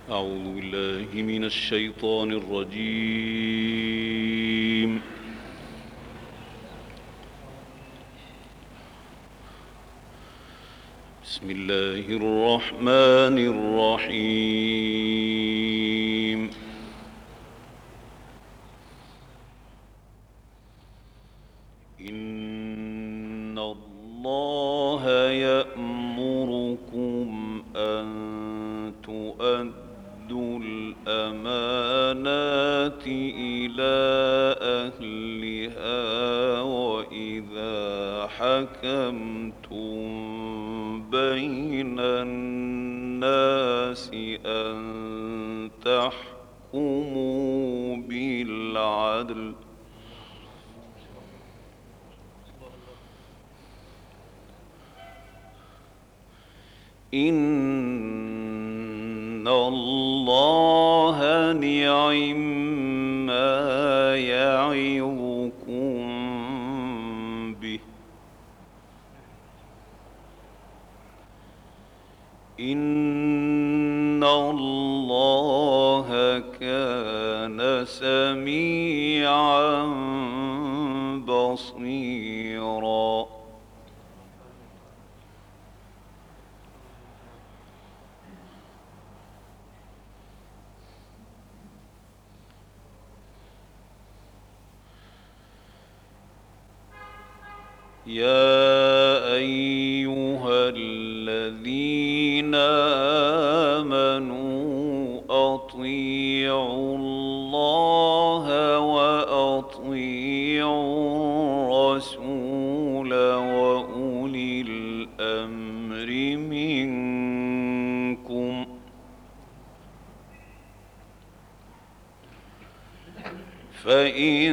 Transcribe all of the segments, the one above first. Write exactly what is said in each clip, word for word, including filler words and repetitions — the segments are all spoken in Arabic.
أعوذ بالله من الشيطان الرجيم. بسم الله الرحمن الرحيم. إن الله يأمركم أن تؤدوا الأمانات إلى أهلها وإذا حكمتم بين الناس أن تحكموا بالعدل. إن الله نعما يعظكم به. إن الله كان سميعا بصيرا. يا أيها الذين آمنوا أطيعوا الله وأطيعوا الرسول وأولي الأمر منكم. فإن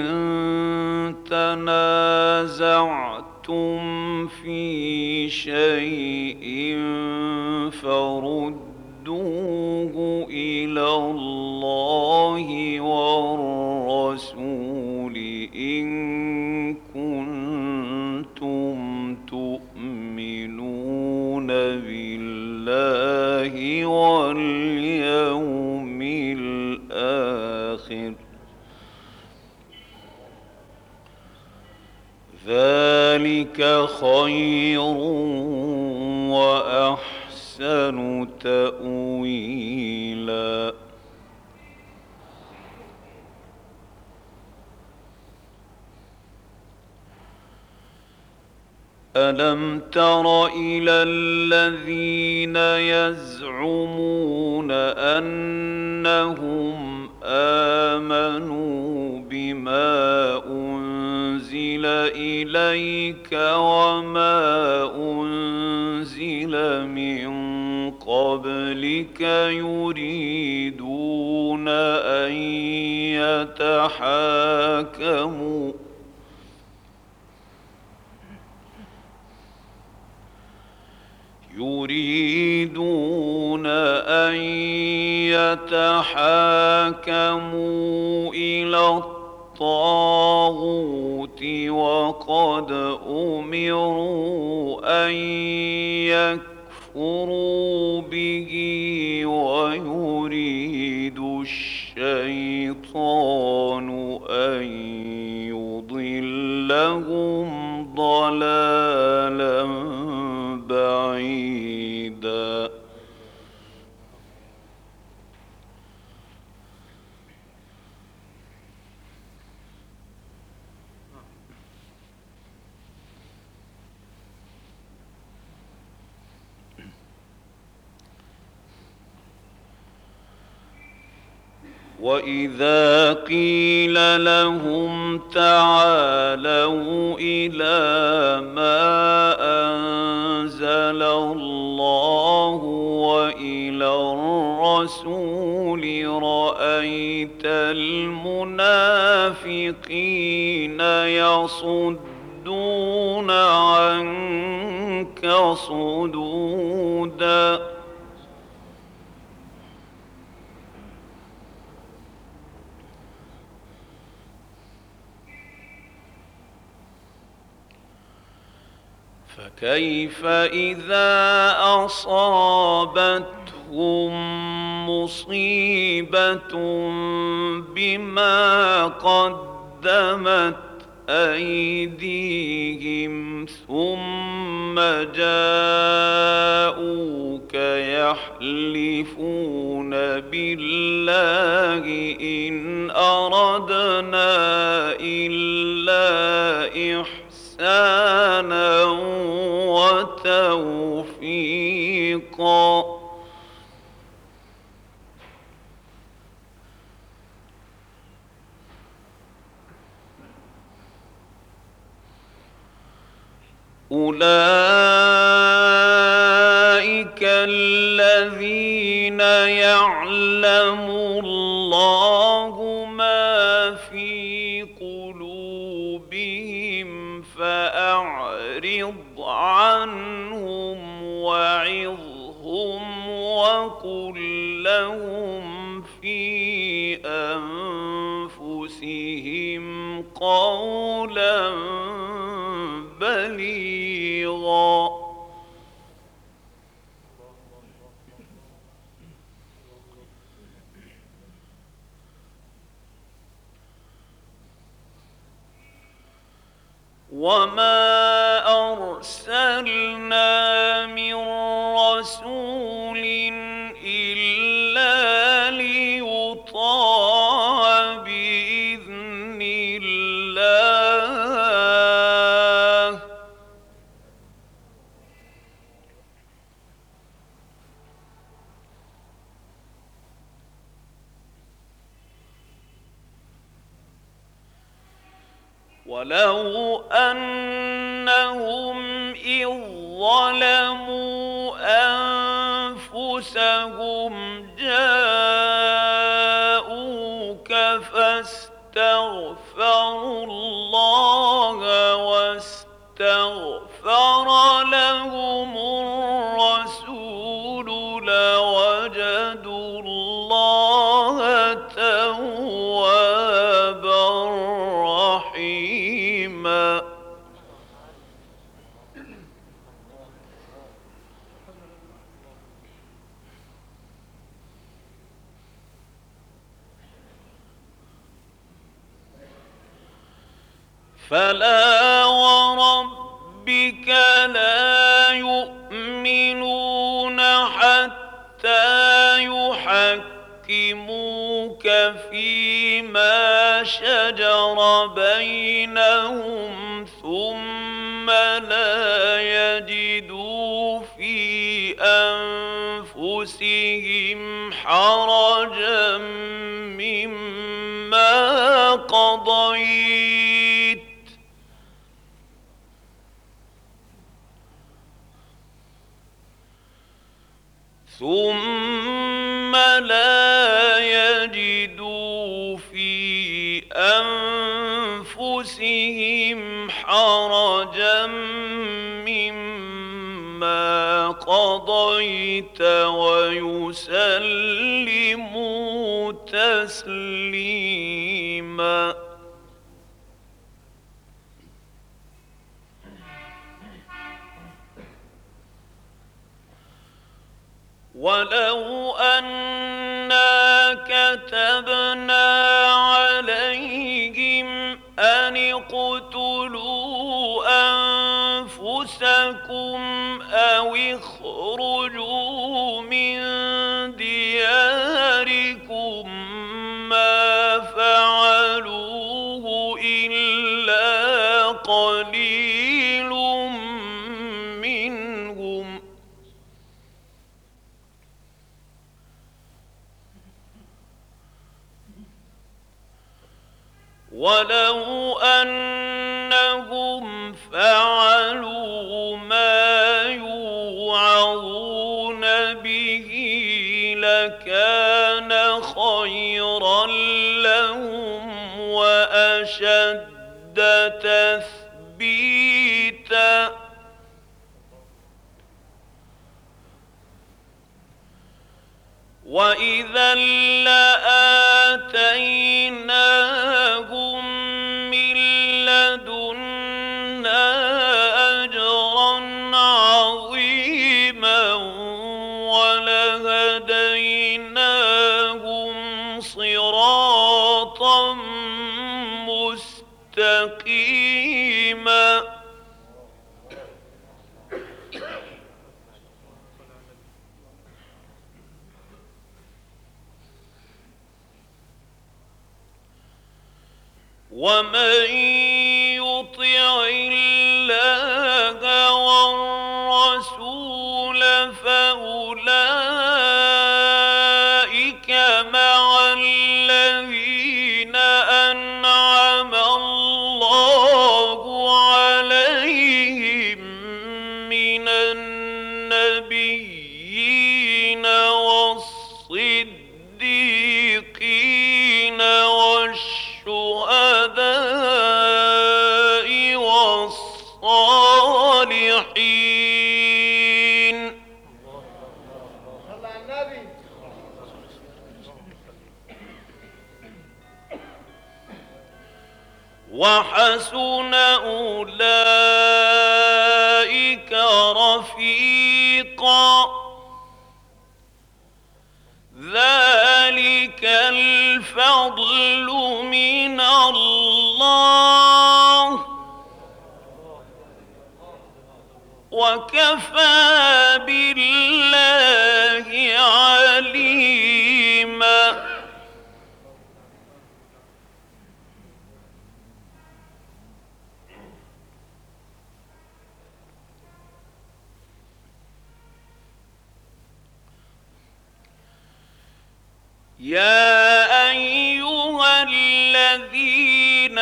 تنازعتم في شيء فردوه إلى الله والرسول إن كنتم تؤمنون بالله واليوم الآخر. ذلك خير وأحسن تأويلا. ألم تر إلى الذين يزعمون أنهم آمنوا بما أنزل إليك وما أنزل من قبلك يريدون أن يتحاكموا يريدون أن يتحاكموا إلى الطاغوت وقد أمروا أن يكفروا به ويريد الشيطان أن يضلهم ضلالا بعيدا. وإذا قيل لهم تعالوا إلى ما أنزل الله وإلى الرسول رأيت المنافقين يصدون عنك صدودا. فكيف إذا أصابتهم مصيبة بما قدمت أيديهم ثم جاءوك يحلفون بالله إن أردنا إلا إحسانا وتوفيقا أولئك الذين يعلم الله ما في قلوبهم فأعرض عنهم وعظهم وقل لهم في أنفسهم قولا بليغا وما أرسلنا من رسول إلا ليطاع بإذن الله ولو أنهم إذ ظلموا أنفسهم جاءوك فاستغفروا الله واستغفر لهم الرسول لوجدوا الله توابا رحيما فلا وربك لا يؤمنون حتى يحكموك فيما شجر بينهم ثم لا يجدوا في أنفسهم حرجا مما قضيت ثم لا يجدوا في أنفسهم حرجا مما قضيت ويسلموا تسليما ولو أنا كتبنا عليهم أن اقتلوا أنفسكم أو اخرجوا من دياركم ما فعلوه إلا قليل منهم ولو أنهم فعلوا ما يوعظون به لكان خيرا لهم وأشد تثبيتا وإذا لآتيناهم من لدنا أجرا عظيما ولهديناهم مستقيما. ومن يطع الله والرسول فأولئك مع الذين أنعم الله عليهم من النبيين والصديقين والشهداء والصالحين. وحسن أولئك رفيقا. ذلك الفضل من الله وكفى بالله عليما. يا أيها الذين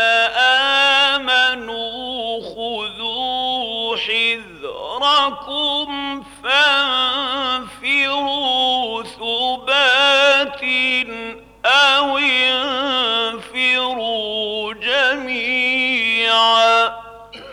آمنوا خذوا حذركم فانفروا ثبات أو انفروا جميعا.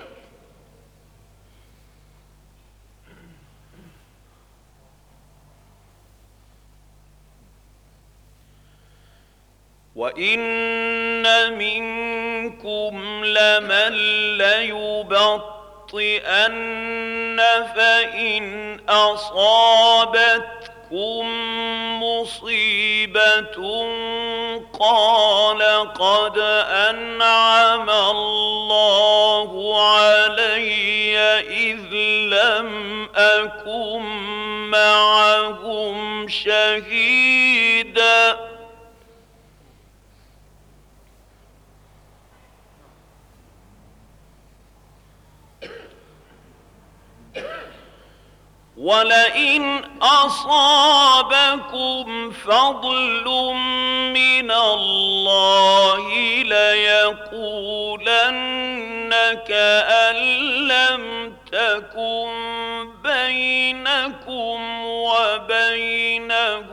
وإن منكم لمن ليبطئن فإن أصابتكم مصيبة قال قد أنعم الله علي إذ لم أكن معهم شهيدا. ولئن أصابكم فضل من الله ليقولن كأن لم تكن بينكم وبينه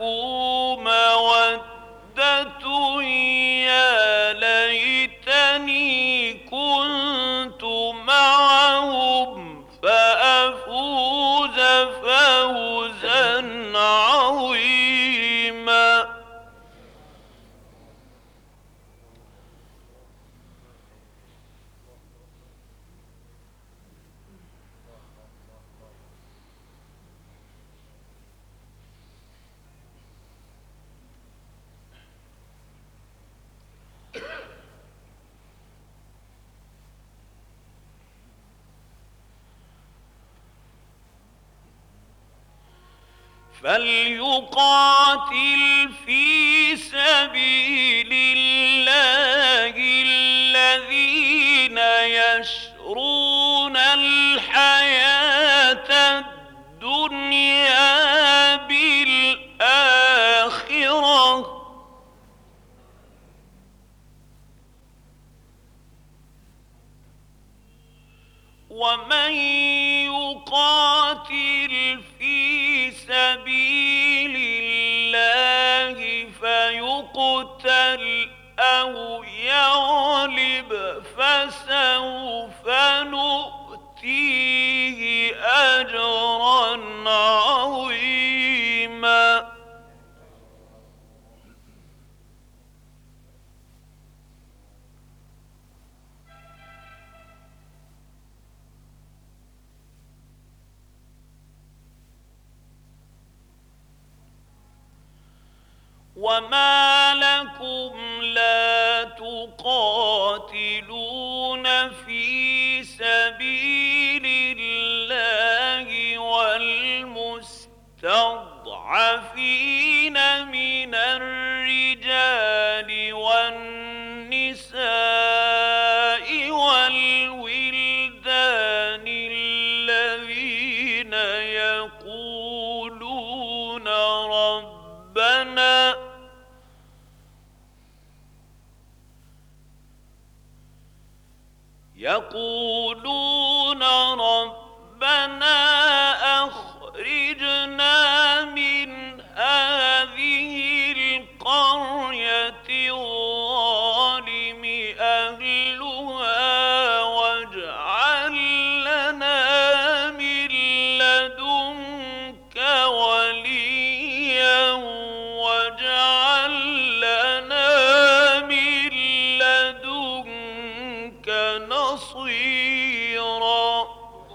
مودة يا ليتني كنت معهم فأفوز فوزا عظيما. فليقاتل في سبيل الله الذين يشرون الحياة الدنيا بالآخرة ومن يقاتل في سبيل الله فيقتل أو يغلب فسوف نؤتيه أجرا عظيما. وما لكم لا تقاتلون المستضعفين من الرجال والنساء والولدان الذين يقولون ربنا يقولون ربنا أخرجنا من هذه القرية الظالم أهلها واجعل لنا من لدنك وليا واجعل لنا من لدنك نصيرا.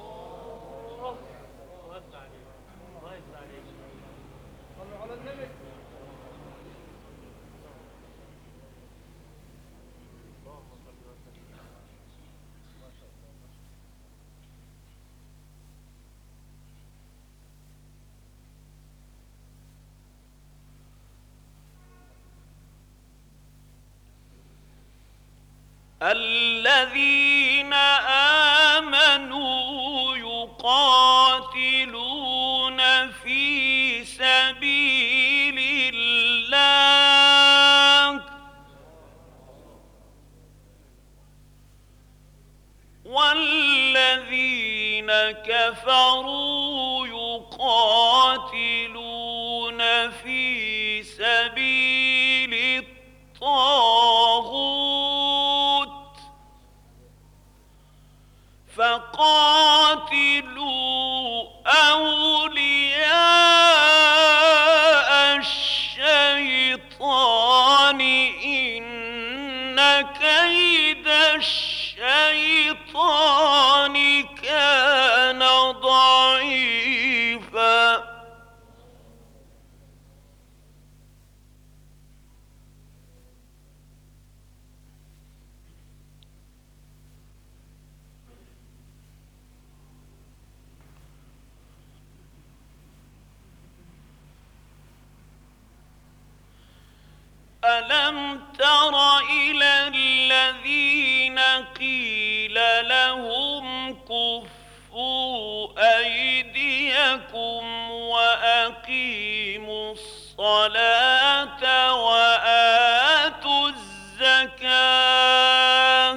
الذين آمنوا يقاتلون في سبيل الله والذين كفروا يقاتلون في سبيل الطاغوت فقاتلوا أولياء الشيطان إن كيد الشيطان كان ضعيفا. ألم تر إلى الذين قيل لهم كفوا أيديكم وأقيموا الصلاة وآتوا الزكاة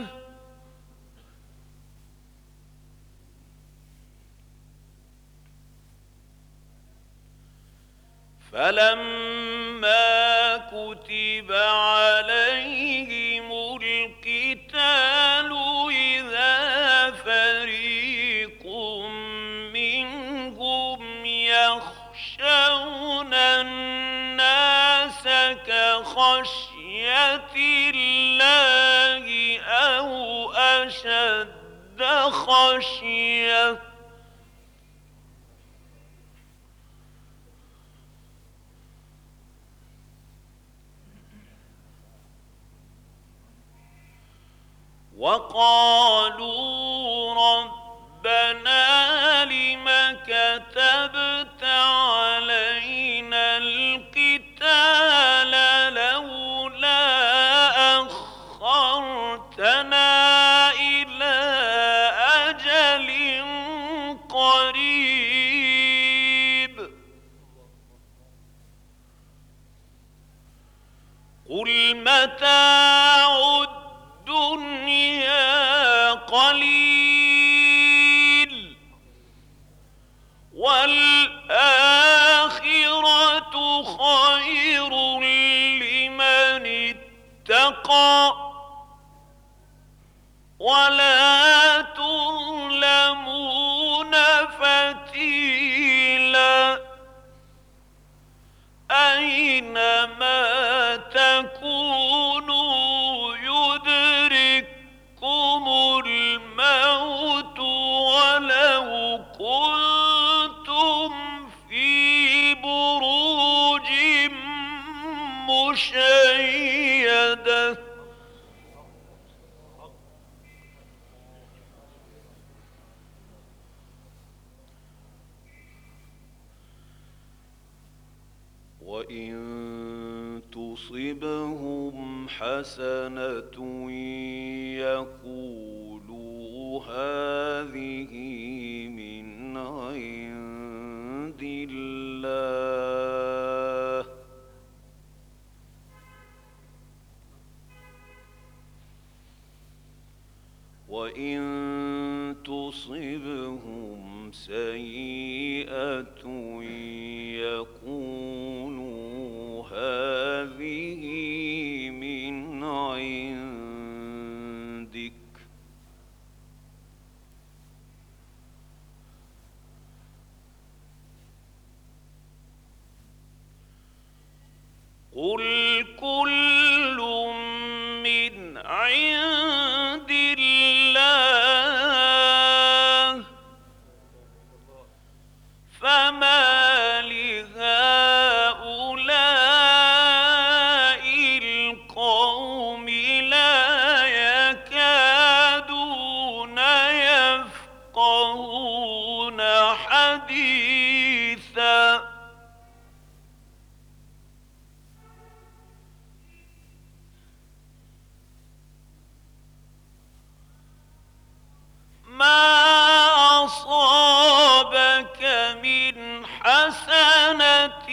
فلما كتب عليهم القتال إذا فريق منهم يخشون الناس كخشية الله أو أشد خشية وقالوا ربنا لم كتبت علينا القتال لولا أخرتنا إلى أجل قريب قل متاع الدنيا قليل والآخرة خير لمن اتقى ولا تظلمون فتيلا أينما تكونوا يدرككم الموت ولو كنتم في بروج مشيدة وإن تصبهم حسنة يقولوا هذه من عند الله وإن تصبهم سيئة يقولوا هذه من عندك قل كل من عند الله فما لهؤلاء القوم لا يكادون يفقهون حديثا ما أصابك من حسنة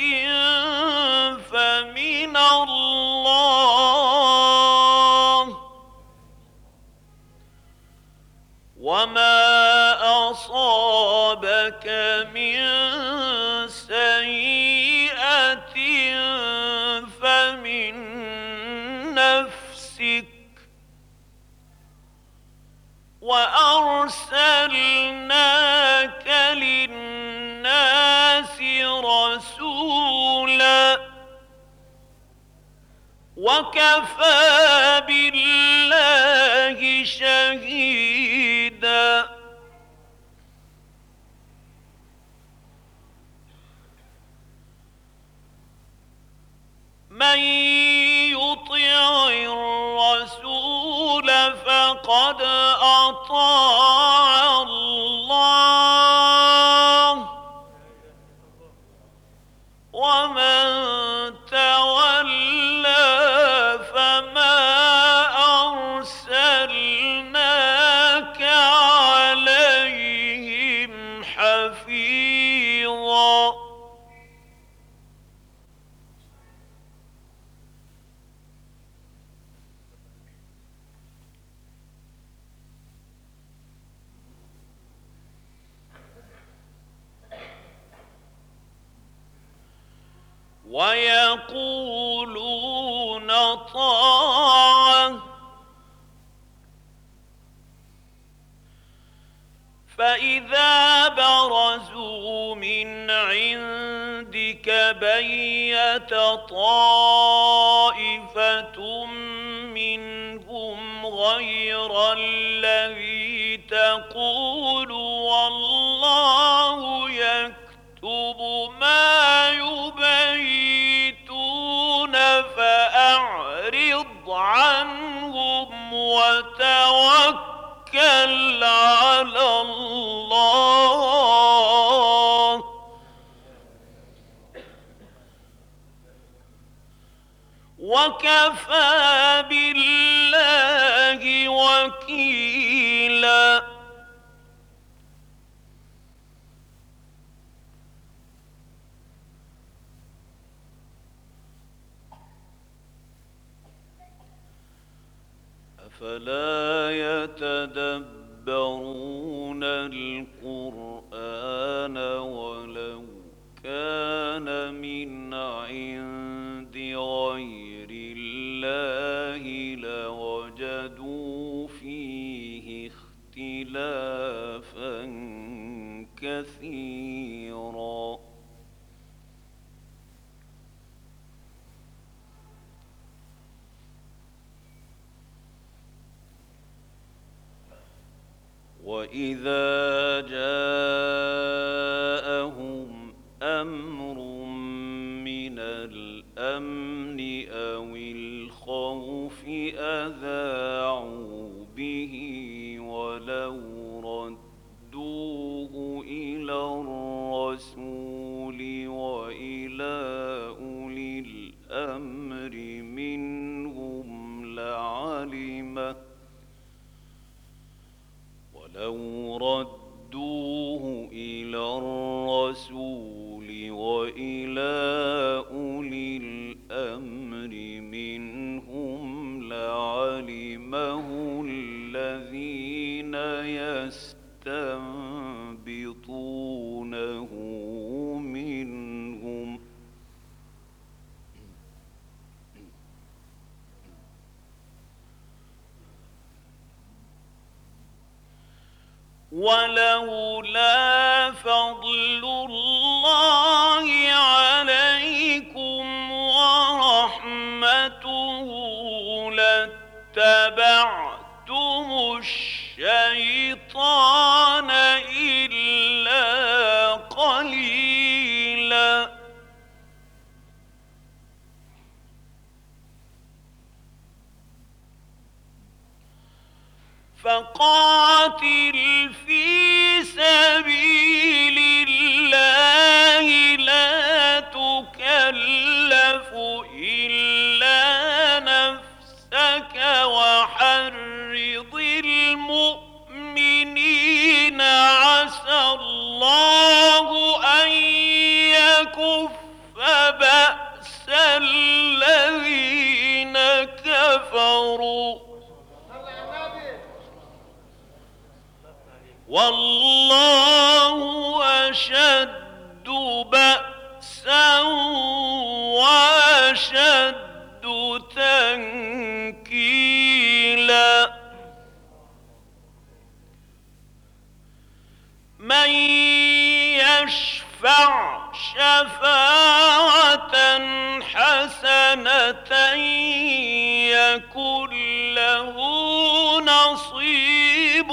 فمن الله وما أصابك من سيئة فمن نفسك وأرسلناك للناس رسولا وكفى بالله شهيدا من يطع الرسول فقد أطاع الله ومن تولى فما أرسلناك عليهم حفيظا ويقولون طاعة فإذا برزوا من عندك بيت طائفة منهم غير الذي تقول والله يكتب ما يبيتون فأعرض عنهم وتوكل على الله وكفى بالله وكيلا أفلا يتدبرون القرآن ولو كان من عند غير الله لوجدوا فيه اختلافا كثيرا وإذا جاءهم أمر من الأمن أو الخوف أذاعوا به ولو ردوه إلى الرسول وإلى أولي أولي الأمر منهم لعلمه الذين يستنبطونه منهم ولولا فضل الله عليكم ورحمته لاتبعتم الشيطان إلا قليلا فقاتل في سبيل الله لا تكلف إلا نفسك وحرض المؤمنين عسى الله أن يكف بأس الذين كفروا والله أشد بأسا وأشد تنكيلا من يشفع شفاعة حسنة يكن له نصيب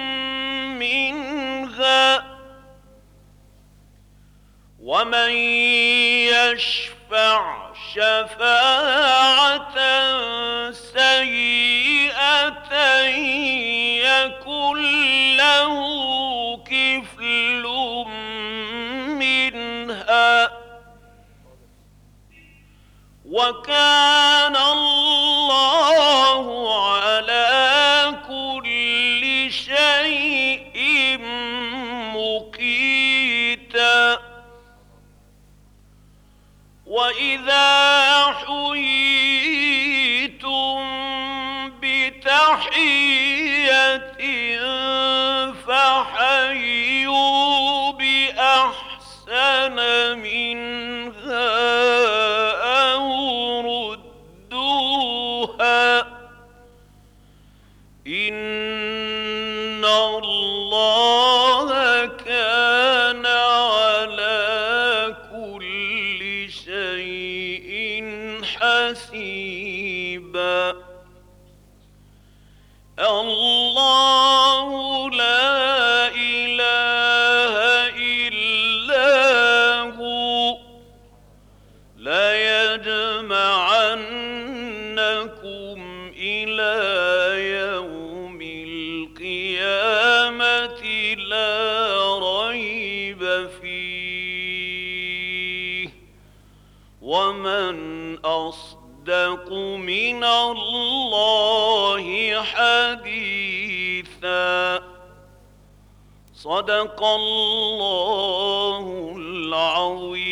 منها ومن يشفع شفاعة سيئة يكن له كفل منها وكان الله على كل شيء مقيتا وإذا حييتم بتحية فحيوا بأحسن منها أو ردوها إن الله كان على كل شيء حسيبا الله لا إله إلا هو ليجمعنكم إلى يوم القيامة لا ريب فيه ومن أصدق من الله حديثا صدق الله العظيم.